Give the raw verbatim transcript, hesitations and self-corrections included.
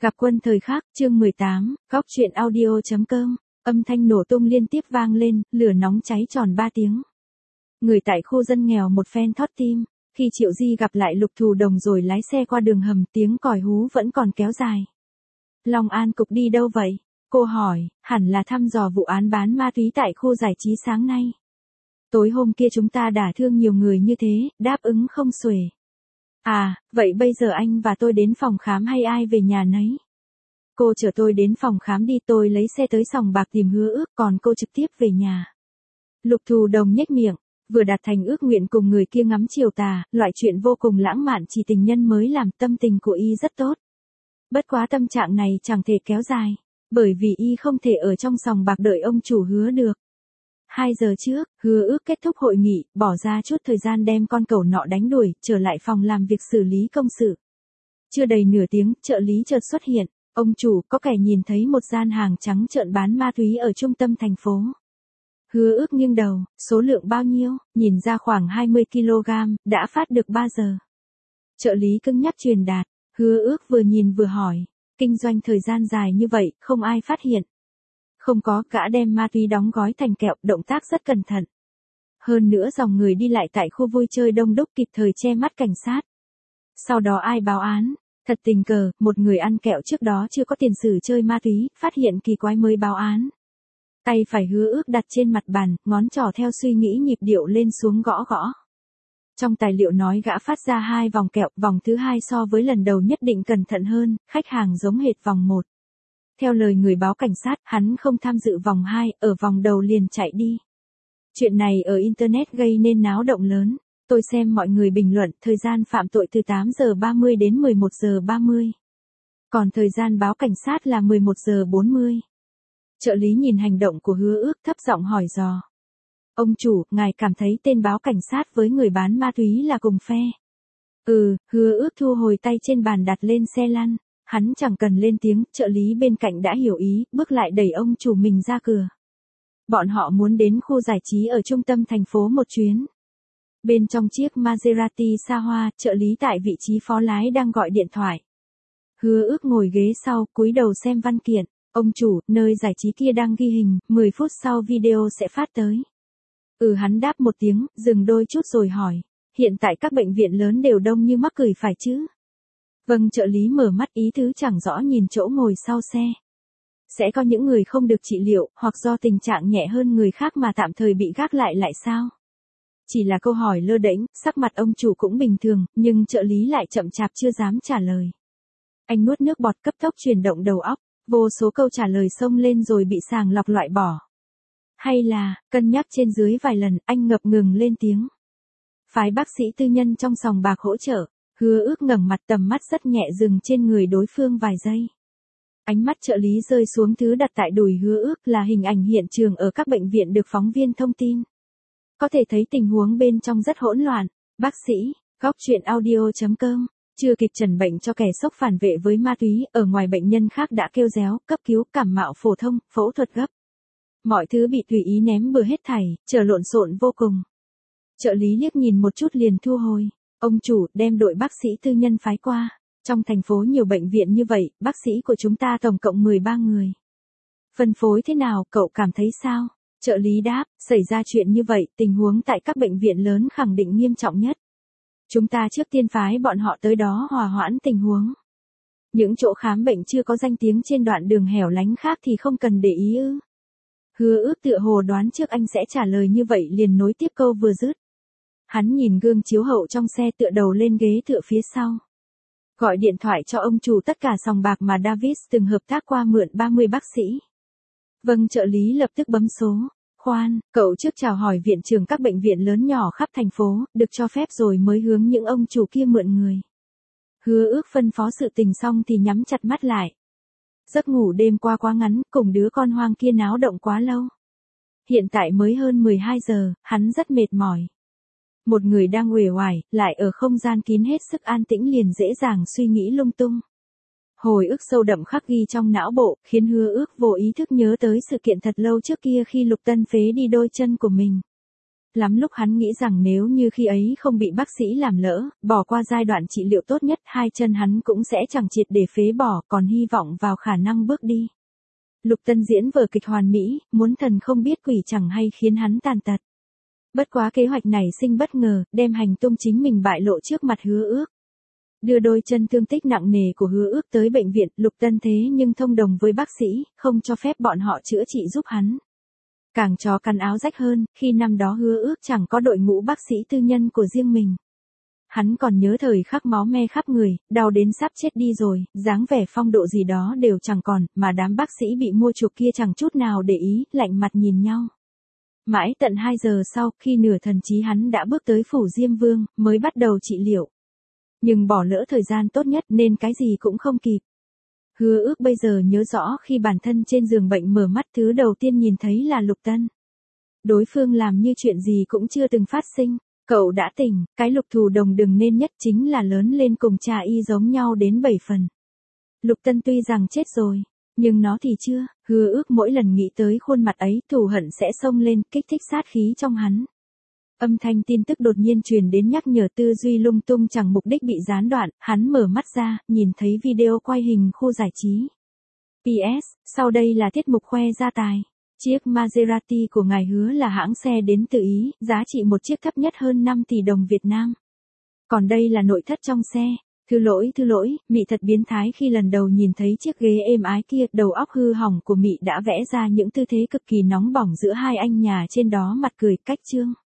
Gặp quân thời khắc, chương mười tám, góc truyện audio.com, âm thanh nổ tung liên tiếp vang lên, lửa nóng cháy tròn ba tiếng. Người tại khu dân nghèo một phen thót tim, khi Triệu Di gặp lại Lục Thù Đồng rồi lái xe qua đường hầm, tiếng còi hú vẫn còn kéo dài. Long An cục đi đâu vậy? Cô hỏi, hẳn là thăm dò vụ án bán ma túy tại khu giải trí sáng nay. Tối hôm kia chúng ta đả thương nhiều người như thế, đáp ứng không xuể. À, vậy bây giờ anh và tôi đến phòng khám hay ai về nhà nấy? Cô chở tôi đến phòng khám đi, tôi lấy xe tới sòng bạc tìm Hứa Ước, còn cô trực tiếp về nhà. Lục Thù Đồng nhếch miệng, vừa đạt thành ước nguyện cùng người kia ngắm chiều tà, loại chuyện vô cùng lãng mạn chỉ tình nhân mới làm, tâm tình của y rất tốt. Bất quá tâm trạng này chẳng thể kéo dài, bởi vì y không thể ở trong sòng bạc đợi ông chủ Hứa được. Hai giờ trước, Hứa Ước kết thúc hội nghị, bỏ ra chút thời gian đem con cẩu nọ đánh đuổi, trở lại phòng làm việc xử lý công sự. Chưa đầy nửa tiếng, trợ lý chợt xuất hiện, ông chủ, có kẻ nhìn thấy một gian hàng trắng trợn bán ma túy ở trung tâm thành phố. Hứa Ước nghiêng đầu, số lượng bao nhiêu, nhìn ra khoảng hai mươi ki lô gam, đã phát được ba giờ. Trợ lý cứng nhắc truyền đạt, Hứa Ước vừa nhìn vừa hỏi, kinh doanh thời gian dài như vậy, không ai phát hiện. Không có, gã đem ma túy đóng gói thành kẹo, động tác rất cẩn thận. Hơn nữa dòng người đi lại tại khu vui chơi đông đúc, kịp thời che mắt cảnh sát. Sau đó ai báo án? Thật tình cờ, một người ăn kẹo trước đó chưa có tiền sử chơi ma túy, phát hiện kỳ quái mới báo án. Tay phải Hứa Ước đặt trên mặt bàn, ngón trỏ theo suy nghĩ nhịp điệu lên xuống gõ gõ. Trong tài liệu nói gã phát ra hai vòng kẹo, vòng thứ hai so với lần đầu nhất định cẩn thận hơn, khách hàng giống hệt vòng một. Theo lời người báo cảnh sát, hắn không tham dự vòng hai, ở vòng đầu liền chạy đi. Chuyện này ở Internet gây nên náo động lớn. Tôi xem mọi người bình luận, thời gian phạm tội từ tám giờ ba mươi đến mười một giờ ba mươi. Còn thời gian báo cảnh sát là mười một giờ bốn mươi. Trợ lý nhìn hành động của Hứa Ước, thấp giọng hỏi dò. Ông chủ, ngài cảm thấy tên báo cảnh sát với người bán ma túy là cùng phe? Ừ, Hứa Ước thu hồi tay trên bàn đặt lên xe lăn. Hắn chẳng cần lên tiếng, trợ lý bên cạnh đã hiểu ý, bước lại đẩy ông chủ mình ra cửa. Bọn họ muốn đến khu giải trí ở trung tâm thành phố một chuyến. Bên trong chiếc Maserati xa hoa, trợ lý tại vị trí phó lái đang gọi điện thoại. Hứa Ước ngồi ghế sau, cúi đầu xem văn kiện. Ông chủ, nơi giải trí kia đang ghi hình, mười phút sau video sẽ phát tới. Ừ, hắn đáp một tiếng, dừng đôi chút rồi hỏi. Hiện tại các bệnh viện lớn đều đông như mắc cười phải chứ? Vâng, trợ lý mở mắt, ý tứ chẳng rõ nhìn chỗ ngồi sau xe. Sẽ có những người không được trị liệu, hoặc do tình trạng nhẹ hơn người khác mà tạm thời bị gác lại lại sao? Chỉ là câu hỏi lơ đễnh, sắc mặt ông chủ cũng bình thường, nhưng trợ lý lại chậm chạp chưa dám trả lời. Anh nuốt nước bọt, cấp tốc chuyển động đầu óc, vô số câu trả lời xông lên rồi bị sàng lọc loại bỏ. Hay là, cân nhắc trên dưới vài lần, anh ngập ngừng lên tiếng. Phái bác sĩ tư nhân trong sòng bạc hỗ trợ. Hứa Ước ngẩng mặt, tầm mắt rất nhẹ dừng trên người đối phương vài giây. Ánh mắt trợ lý rơi xuống thứ đặt tại đùi Hứa Ước, là hình ảnh hiện trường ở các bệnh viện được phóng viên thông tin. Có thể thấy tình huống bên trong rất hỗn loạn. Bác sĩ, góc truyện audio.com, chưa kịp chẩn bệnh cho kẻ sốc phản vệ với ma túy, ở ngoài bệnh nhân khác đã kêu réo, cấp cứu, cảm mạo phổ thông, phẫu thuật gấp. Mọi thứ bị tùy ý ném bừa hết thảy, trở lộn xộn vô cùng. Trợ lý liếc nhìn một chút liền thu hồi. Ông chủ, đem đội bác sĩ tư nhân phái qua. Trong thành phố nhiều bệnh viện như vậy, bác sĩ của chúng ta tổng cộng mười ba người. Phân phối thế nào, cậu cảm thấy sao? Trợ lý đáp, xảy ra chuyện như vậy, tình huống tại các bệnh viện lớn khẳng định nghiêm trọng nhất. Chúng ta trước tiên phái bọn họ tới đó hòa hoãn tình huống. Những chỗ khám bệnh chưa có danh tiếng trên đoạn đường hẻo lánh khác thì không cần để ý ư. Hứa Ước tựa hồ đoán trước anh sẽ trả lời như vậy liền nối tiếp câu vừa dứt. Hắn nhìn gương chiếu hậu trong xe, tựa đầu lên ghế tựa phía sau. Gọi điện thoại cho ông chủ tất cả sòng bạc mà Davis từng hợp tác qua mượn ba mươi bác sĩ. Vâng, trợ lý lập tức bấm số. Khoan, cậu trước chào hỏi viện trưởng các bệnh viện lớn nhỏ khắp thành phố, được cho phép rồi mới hướng những ông chủ kia mượn người. Hứa Ước phân phó sự tình xong thì nhắm chặt mắt lại. Giấc ngủ đêm qua quá ngắn, cùng đứa con hoang kia náo động quá lâu. Hiện tại mới hơn mười hai giờ, hắn rất mệt mỏi. Một người đang uể oải, lại ở không gian kín hết sức an tĩnh liền dễ dàng suy nghĩ lung tung. Hồi ức sâu đậm khắc ghi trong não bộ, khiến Hứa Ước vô ý thức nhớ tới sự kiện thật lâu trước kia khi Lục Tân phế đi đôi chân của mình. Lắm lúc hắn nghĩ rằng nếu như khi ấy không bị bác sĩ làm lỡ, bỏ qua giai đoạn trị liệu tốt nhất, hai chân hắn cũng sẽ chẳng triệt để phế bỏ, còn hy vọng vào khả năng bước đi. Lục Tân diễn vở kịch hoàn mỹ, muốn thần không biết quỷ chẳng hay khiến hắn tàn tật. Bất quá kế hoạch này sinh bất ngờ, đem hành tung chính mình bại lộ trước mặt Hứa Ước. Đưa đôi chân thương tích nặng nề của Hứa Ước tới bệnh viện, Lục Tân thế nhưng thông đồng với bác sĩ, không cho phép bọn họ chữa trị giúp hắn. Càng chó cắn áo rách hơn, khi năm đó Hứa Ước chẳng có đội ngũ bác sĩ tư nhân của riêng mình. Hắn còn nhớ thời khắc máu me khắp người, đau đến sắp chết đi rồi, dáng vẻ phong độ gì đó đều chẳng còn, mà đám bác sĩ bị mua chuộc kia chẳng chút nào để ý, lạnh mặt nhìn nhau. Mãi tận hai giờ sau, khi nửa thần trí hắn đã bước tới phủ Diêm Vương, mới bắt đầu trị liệu. Nhưng bỏ lỡ thời gian tốt nhất nên cái gì cũng không kịp. Hứa Ước bây giờ nhớ rõ khi bản thân trên giường bệnh mở mắt thứ đầu tiên nhìn thấy là Lục Tân. Đối phương làm như chuyện gì cũng chưa từng phát sinh. Cậu đã tỉnh, cái Lục thù đồng đừng nên nhất chính là lớn lên cùng cha y giống nhau đến bảy phần. Lục Tân tuy rằng chết rồi, nhưng nó thì chưa. Hứa Ước mỗi lần nghĩ tới khuôn mặt ấy, thù hận sẽ xông lên, kích thích sát khí trong hắn. Âm thanh tin tức đột nhiên truyền đến nhắc nhở tư duy lung tung chẳng mục đích bị gián đoạn, hắn mở mắt ra, nhìn thấy video quay hình khu giải trí. pê ét, sau đây là tiết mục khoe gia tài. Chiếc Maserati của ngài Hứa là hãng xe đến từ Ý, giá trị một chiếc thấp nhất hơn năm tỷ đồng Việt Nam. Còn đây là nội thất trong xe. Thư lỗi thư lỗi, Mị thật biến thái khi lần đầu nhìn thấy chiếc ghế êm ái kia, đầu óc hư hỏng của Mị đã vẽ ra những tư thế cực kỳ nóng bỏng giữa hai anh nhà trên đó mặt cười cách trương.